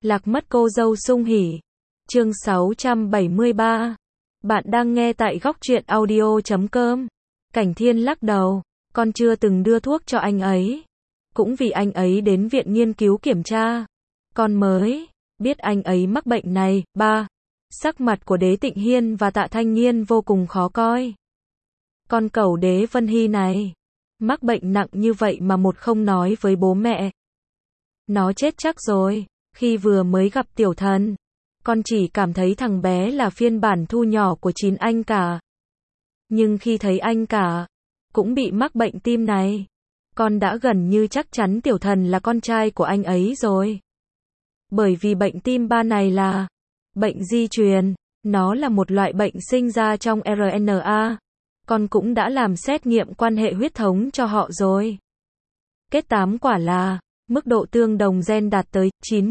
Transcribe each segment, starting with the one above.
Lạc mất cô dâu sung hỉ. Chương 673. Bạn đang nghe tại góc truyện audio.com. Cảnh Thiên lắc đầu, con chưa từng đưa thuốc cho anh ấy. Cũng vì anh ấy đến viện nghiên cứu kiểm tra, con mới biết anh ấy mắc bệnh này. Ba. Sắc mặt của Đế Tịnh Hiên và Tạ Thanh Nghiên vô cùng khó coi. Con cẩu Đế Vân Hy này, mắc bệnh nặng như vậy mà một không nói với bố mẹ. Nó chết chắc rồi. Khi vừa mới gặp tiểu thần, con chỉ cảm thấy thằng bé là phiên bản thu nhỏ của chính anh cả. Nhưng khi thấy anh cả cũng bị mắc bệnh tim này, con đã gần như chắc chắn tiểu thần là con trai của anh ấy rồi. Bởi vì bệnh tim ba này là bệnh di truyền, nó là một loại bệnh sinh ra trong RNA. Con cũng đã làm xét nghiệm quan hệ huyết thống cho họ rồi. Kết 8 quả là mức độ tương đồng gen đạt tới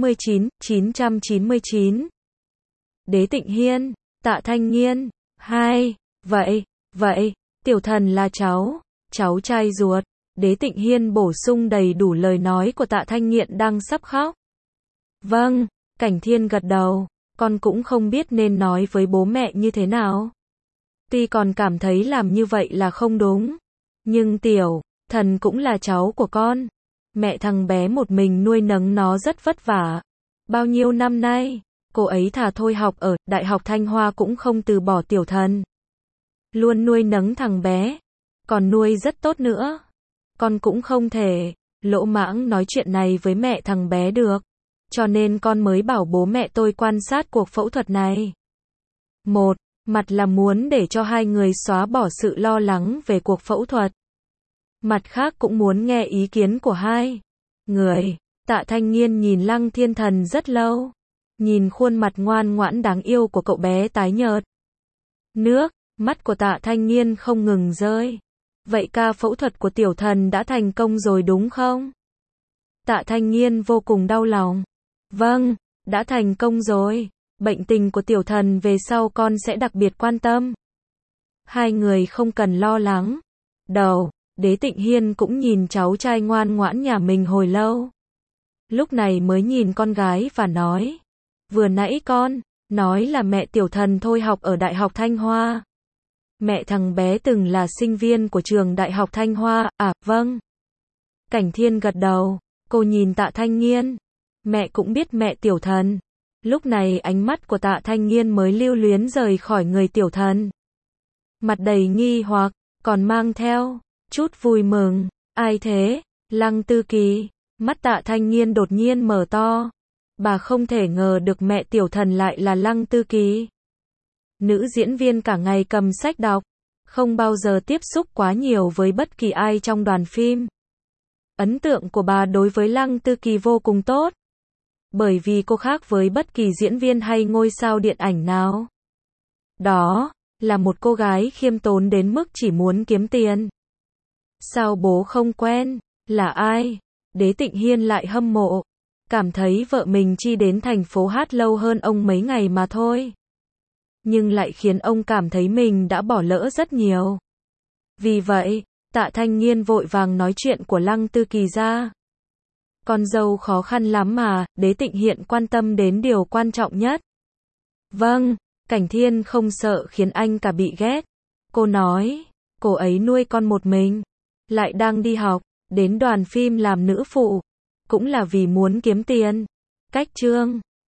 99,999. Đế Tịnh Hiên, Tạ Thanh Nghiên, hai. Vậy, tiểu thần là cháu trai ruột. Đế Tịnh Hiên bổ sung đầy đủ lời nói của Tạ Thanh Nghiên đang sắp khóc. Vâng, Cảnh Thiên gật đầu, con cũng không biết nên nói với bố mẹ như thế nào. Tuy còn cảm thấy làm như vậy là không đúng, nhưng tiểu thần cũng là cháu của con. Mẹ thằng bé một mình nuôi nấng nó rất vất vả. Bao nhiêu năm nay, cô ấy thà thôi học ở Đại học Thanh Hoa cũng không từ bỏ tiểu thần. Luôn nuôi nấng thằng bé, còn nuôi rất tốt nữa. Con cũng không thể lỗ mãng nói chuyện này với mẹ thằng bé được. Cho nên con mới bảo bố mẹ tôi quan sát cuộc phẫu thuật này. Một mặt là muốn để cho hai người xóa bỏ sự lo lắng về cuộc phẫu thuật. Mặt khác cũng muốn nghe ý kiến của hai người. Tạ Thanh Nghiên nhìn Lăng Thiên Thần rất lâu. Nhìn khuôn mặt ngoan ngoãn đáng yêu của cậu bé tái nhợt. Nước mắt của Tạ Thanh Nghiên không ngừng rơi. Vậy ca phẫu thuật của tiểu thần đã thành công rồi đúng không? Tạ Thanh Nghiên vô cùng đau lòng. Vâng, đã thành công rồi. Bệnh tình của tiểu thần về sau con sẽ đặc biệt quan tâm. Hai người không cần lo lắng. Đế Tịnh Hiên cũng nhìn cháu trai ngoan ngoãn nhà mình hồi lâu. Lúc này mới nhìn con gái và nói. Vừa nãy con nói là mẹ tiểu thần thôi học ở Đại học Thanh Hoa. Mẹ thằng bé từng là sinh viên của trường Đại học Thanh Hoa, à, vâng. Cảnh Thiên gật đầu, cô nhìn Tạ Thanh Nghiên. Mẹ cũng biết mẹ tiểu thần. Lúc này ánh mắt của Tạ Thanh Nghiên mới lưu luyến rời khỏi người tiểu thần. Mặt đầy nghi hoặc, còn mang theo chút vui mừng. Ai thế? Lăng Tư Kỳ. Mắt Tạ Thanh Nghiên đột nhiên mở to. Bà không thể ngờ được mẹ tiểu thần lại là Lăng Tư Kỳ. Nữ diễn viên cả ngày cầm sách đọc, không bao giờ tiếp xúc quá nhiều với bất kỳ ai trong đoàn phim. Ấn tượng của bà đối với Lăng Tư Kỳ vô cùng tốt. Bởi vì cô khác với bất kỳ diễn viên hay ngôi sao điện ảnh nào. Đó là một cô gái khiêm tốn đến mức chỉ muốn kiếm tiền. Sao bố không quen? Là ai? Đế Tịnh Hiên lại hâm mộ. Cảm thấy vợ mình chi đến thành phố hát lâu hơn ông mấy ngày mà thôi. Nhưng lại khiến ông cảm thấy mình đã bỏ lỡ rất nhiều. Vì vậy, Tạ Thanh Nghiên vội vàng nói chuyện của Lăng Tư Kỳ ra. Con dâu khó khăn lắm mà, Đế Tịnh Hiên quan tâm đến điều quan trọng nhất. Vâng, Cảnh Thiên không sợ khiến anh cả bị ghét. Cô nói, cô ấy nuôi con một mình, lại đang đi học, đến đoàn phim làm nữ phụ, cũng là vì muốn kiếm tiền. Cách chương